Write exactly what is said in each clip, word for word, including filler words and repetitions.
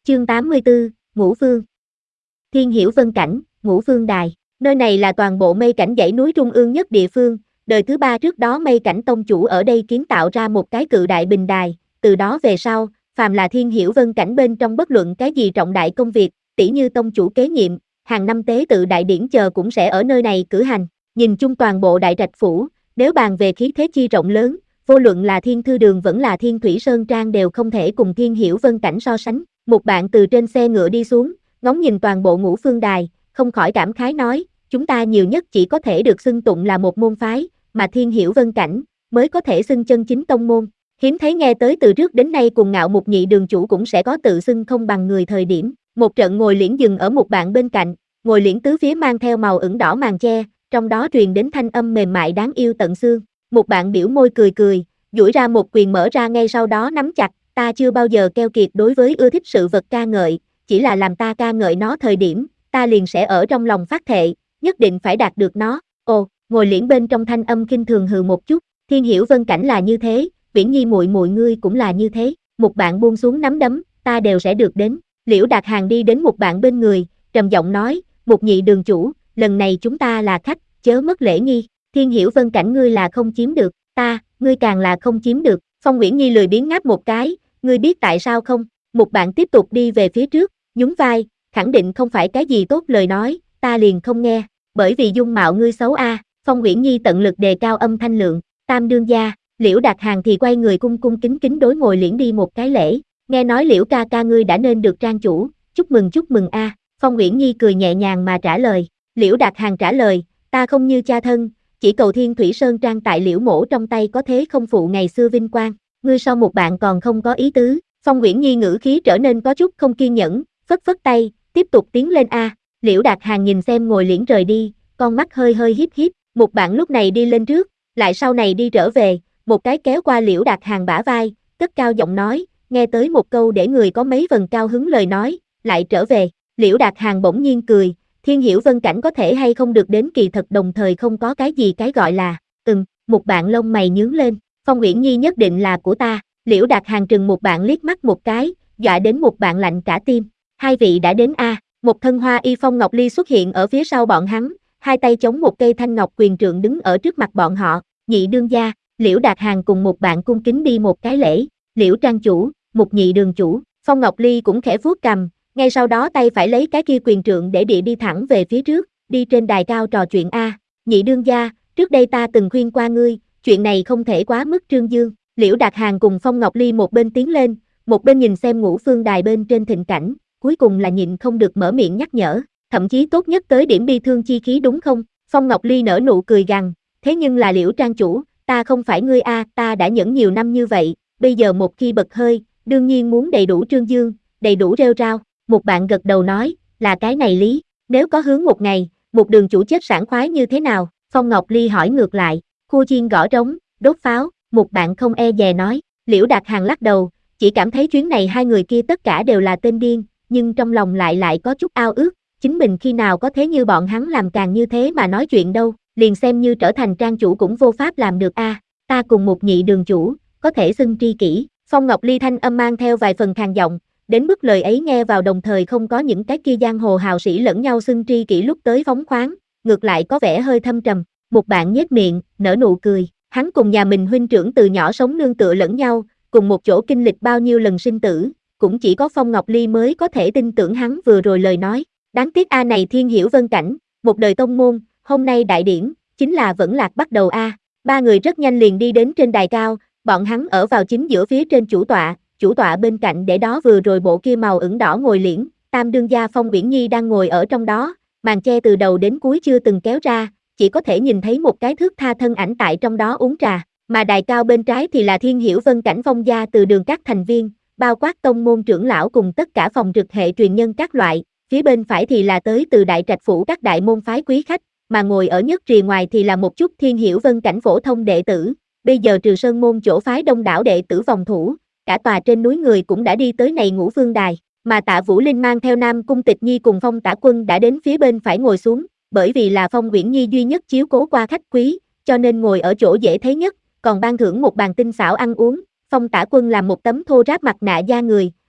Chương tám mươi tư, Ngũ Phương. Thiên Hiểu Vân Cảnh, Ngũ Phương Đài. Nơi này là toàn bộ mây cảnh dãy núi trung ương nhất địa phương, đời thứ ba trước đó mây cảnh tông chủ ở đây kiến tạo ra một cái cự đại bình đài, từ đó về sau, phàm là Thiên Hiểu Vân Cảnh bên trong bất luận cái gì trọng đại công việc, tỉ như tông chủ kế nhiệm, hàng năm tế tự đại điển chờ cũng sẽ ở nơi này cử hành. Nhìn chung toàn bộ đại trạch phủ, nếu bàn về khí thế chi rộng lớn, vô luận là Thiên Thư Đường vẫn là Thiên Thủy Sơn Trang đều không thể cùng Thiên Hiểu Vân Cảnh so sánh. Một bạn từ trên xe ngựa đi xuống, ngóng nhìn toàn bộ Ngũ Phương Đài, không khỏi cảm khái nói, chúng ta nhiều nhất chỉ có thể được xưng tụng là một môn phái, mà Thiên Hiểu Vân Cảnh mới có thể xưng chân chính tông môn. Hiếm thấy nghe tới từ trước đến nay cùng ngạo mục nhị đường chủ cũng sẽ có tự xưng không bằng người thời điểm. Một trận ngồi liễn dừng ở một bạn bên cạnh, ngồi liễn tứ phía mang theo màu ửng đỏ màn che, trong đó truyền đến thanh âm mềm mại đáng yêu tận xương. Một bạn biểu môi cười cười, duỗi ra một quyền mở ra ngay sau đó nắm chặt, ta chưa bao giờ keo kiệt đối với ưa thích sự vật ca ngợi, chỉ là làm ta ca ngợi nó thời điểm, ta liền sẽ ở trong lòng phát thệ, nhất định phải đạt được nó. Ồ, ngồi liễn bên trong thanh âm khinh thường hừ một chút, Thiên Hiểu Vân Cảnh là như thế, Viễn Nhi muội muội ngươi cũng là như thế. Một bạn buông xuống nắm đấm, ta đều sẽ được đến. Liễu Đạt Hàng đi đến một bạn bên người, trầm giọng nói, một nhị đường chủ, lần này chúng ta là khách, chớ mất lễ nghi. Thiên Hiểu Vân Cảnh ngươi là không chiếm được, ta, ngươi càng là không chiếm được. Phong Nguyễn Nhi lười biếng ngáp một cái, ngươi biết tại sao không? Một bạn tiếp tục đi về phía trước, nhún vai, khẳng định không phải cái gì tốt lời nói, ta liền không nghe, bởi vì dung mạo ngươi xấu a. À. Phong Nguyễn Nhi tận lực đề cao âm thanh lượng, Tam đương gia. Liễu Đạt Hàng thì quay người cung cung kính kính đối ngồi liễn đi một cái lễ, nghe nói Liễu ca ca ngươi đã nên được trang chủ, chúc mừng chúc mừng a. À. Phong Nguyễn Nhi cười nhẹ nhàng mà trả lời. Liễu Đạt Hàng trả lời, ta không như cha thân, chỉ cầu Thiên Thủy Sơn Trang tại Liễu mỗ trong tay có thế không phụ ngày xưa vinh quang, ngươi sau một bạn còn không có ý tứ. Phong Nguyễn Nhi ngữ khí trở nên có chút không kiên nhẫn, phất phất tay, tiếp tục tiến lên a. À. Liễu Đạt Hàng nhìn xem ngồi liễn rời đi, con mắt hơi hơi híp híp, một bạn lúc này đi lên trước, lại sau này đi trở về, một cái kéo qua Liễu Đạt Hàng bả vai, cất cao giọng nói, nghe tới một câu để người có mấy phần cao hứng lời nói, lại trở về. Liễu Đạt Hàng bỗng nhiên cười, Thiên Hiểu Vân Cảnh có thể hay không được đến kỳ thật đồng thời không có cái gì cái gọi là, ừm, một bạn lông mày nhướng lên, Phong Uyển Nhi nhất định là của ta. Liễu Đạt Hàng trừng một bạn liếc mắt một cái, dọa đến một bạn lạnh cả tim. Hai vị đã đến a. À. Một thân hoa y Phong Ngọc Ly xuất hiện ở phía sau bọn hắn, hai tay chống một cây thanh ngọc quyền trượng đứng ở trước mặt bọn họ. Nhị đương gia. Liễu Đạt Hàng cùng một bạn cung kính đi một cái lễ. Liễu trang chủ, một nhị đường chủ. Phong Ngọc Ly cũng khẽ vuốt cằm, ngay sau đó tay phải lấy cái kia quyền trượng để địa đi thẳng về phía trước, đi trên đài cao trò chuyện a. À. Nhị đương gia, trước đây ta từng khuyên qua ngươi, chuyện này không thể quá mức trương dương. Liễu Đạt Hàng cùng Phong Ngọc Ly một bên tiến lên, một bên nhìn xem Ngũ Phương Đài bên trên thịnh cảnh, cuối cùng là nhịn không được mở miệng nhắc nhở, thậm chí tốt nhất tới điểm bi thương chi khí đúng không? Phong Ngọc Ly nở nụ cười gằn, thế nhưng là Liễu trang chủ, ta không phải ngươi a, à, ta đã nhẫn nhiều năm như vậy, bây giờ một khi bật hơi, đương nhiên muốn đầy đủ trương dương, đầy đủ rêu rao. Một bạn gật đầu nói, là cái này lý, nếu có hướng một ngày, một đường chủ chết sảng khoái như thế nào? Phong Ngọc Ly hỏi ngược lại, khua chiên gõ trống, đốt pháo. Một bạn không e dè nói. Liễu Đạt Hàng lắc đầu, chỉ cảm thấy chuyến này hai người kia tất cả đều là tên điên, nhưng trong lòng lại lại có chút ao ước, chính mình khi nào có thế như bọn hắn làm càng như thế mà nói chuyện đâu, liền xem như trở thành trang chủ cũng vô pháp làm được a. À, ta cùng một nhị đường chủ, có thể xưng tri kỷ. Phong Ngọc Ly thanh âm mang theo vài phần khàn giọng, đến mức lời ấy nghe vào đồng thời không có những cái kia giang hồ hào sĩ lẫn nhau xưng tri kỷ lúc tới phóng khoáng, ngược lại có vẻ hơi thâm trầm. Một bạn nhếch miệng, nở nụ cười. Hắn cùng nhà mình huynh trưởng từ nhỏ sống nương tựa lẫn nhau, cùng một chỗ kinh lịch bao nhiêu lần sinh tử, cũng chỉ có Phong Ngọc Ly mới có thể tin tưởng hắn vừa rồi lời nói. Đáng tiếc a này Thiên Hiểu Vân Cảnh, một đời tông môn, hôm nay đại điển, chính là vẫn lạc bắt đầu a. À. Ba người rất nhanh liền đi đến trên đài cao, bọn hắn ở vào chính giữa phía trên chủ tọa, chủ tọa bên cạnh để đó vừa rồi bộ kia màu ửng đỏ ngồi liễn, Tam đương gia Phong Uyển Nhi đang ngồi ở trong đó, màn che từ đầu đến cuối chưa từng kéo ra, chỉ có thể nhìn thấy một cái thước tha thân ảnh tại trong đó uống trà, mà đài cao bên trái thì là Thiên Hiểu Vân Cảnh Phong gia từ đường các thành viên, bao quát tông môn trưởng lão cùng tất cả phòng trực hệ truyền nhân các loại, phía bên phải thì là tới từ đại trạch phủ các đại môn phái quý khách, mà ngồi ở nhất rìa ngoài thì là một chút Thiên Hiểu Vân Cảnh phổ thông đệ tử, bây giờ Trừ Sơn môn chỗ phái đông đảo đệ tử phòng thủ, cả tòa trên núi người cũng đã đi tới này Ngũ Phương Đài, mà Tạ Vũ Linh mang theo Nam Cung Tịch Nhi cùng Phong Tả Quân đã đến phía bên phải ngồi xuống. Bởi vì là Phong Uyển Nhi duy nhất chiếu cố qua khách quý, cho nên ngồi ở chỗ dễ thấy nhất, còn ban thưởng một bàn tinh xảo ăn uống. Phong Tả Quân làm một tấm thô ráp mặt nạ da người,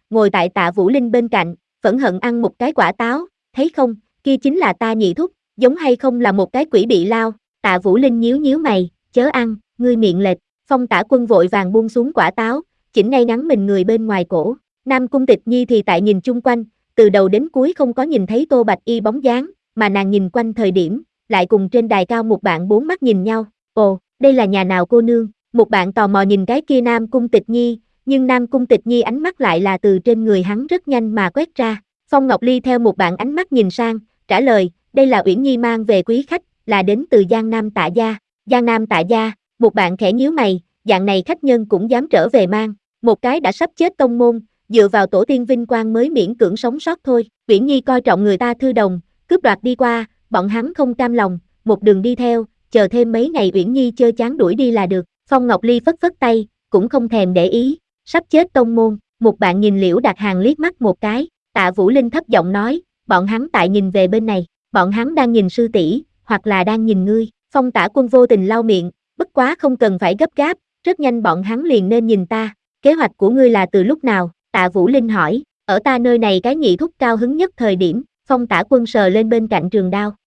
ngồi tại Tạ Vũ Linh bên cạnh, phẫn hận ăn một cái quả táo, thấy không, kia chính là ta nhị thúc, giống hay không là một cái quỷ bị lao. Tạ Vũ Linh nhíu nhíu mày, chớ ăn, ngươi miệng lệch. Phong Tả Quân vội vàng buông xuống quả táo, chỉnh ngay ngắn mình người bên ngoài cổ. Nam Cung Tịch Nhi thì tại nhìn chung quanh, từ đầu đến cuối không có nhìn thấy Tô Bạch Y bóng dáng, mà nàng nhìn quanh thời điểm, lại cùng trên đài cao một bạn bốn mắt nhìn nhau. Ồ, đây là nhà nào cô nương? Một bạn tò mò nhìn cái kia Nam Cung Tịch Nhi, nhưng Nam Cung Tịch Nhi ánh mắt lại là từ trên người hắn rất nhanh mà quét ra. Phong Ngọc Ly theo một bạn ánh mắt nhìn sang, trả lời, đây là Uyển Nhi mang về quý khách, là đến từ Giang Nam Tạ gia. Giang Nam Tạ gia, một bạn khẽ nhíu mày, dạng này khách nhân cũng dám trở về mang, một cái đã sắp chết tông môn, dựa vào tổ tiên vinh quang mới miễn cưỡng sống sót thôi. Uyển Nhi coi trọng người ta thư đồng, cướp đoạt đi qua, bọn hắn không cam lòng, một đường đi theo, chờ thêm mấy ngày Uyển Nhi chơi chán đuổi đi là được. Phong Ngọc Ly phất phất tay, cũng không thèm để ý, sắp chết tông môn, một bạn nhìn Liễu Đạt Hàng liếc mắt một cái, Tạ Vũ Linh thấp giọng nói, bọn hắn tại nhìn về bên này, bọn hắn đang nhìn sư tỷ, hoặc là đang nhìn ngươi. Phong Tả Quân vô tình lau miệng, bất quá không cần phải gấp gáp, rất nhanh bọn hắn liền nên nhìn ta. Kế hoạch của ngươi là từ lúc nào? Tạ Vũ Linh hỏi, ở ta nơi này cái nhị thúc cao hứng nhất thời điểm. Phong Tả Quân sờ lên bên cạnh trường đao,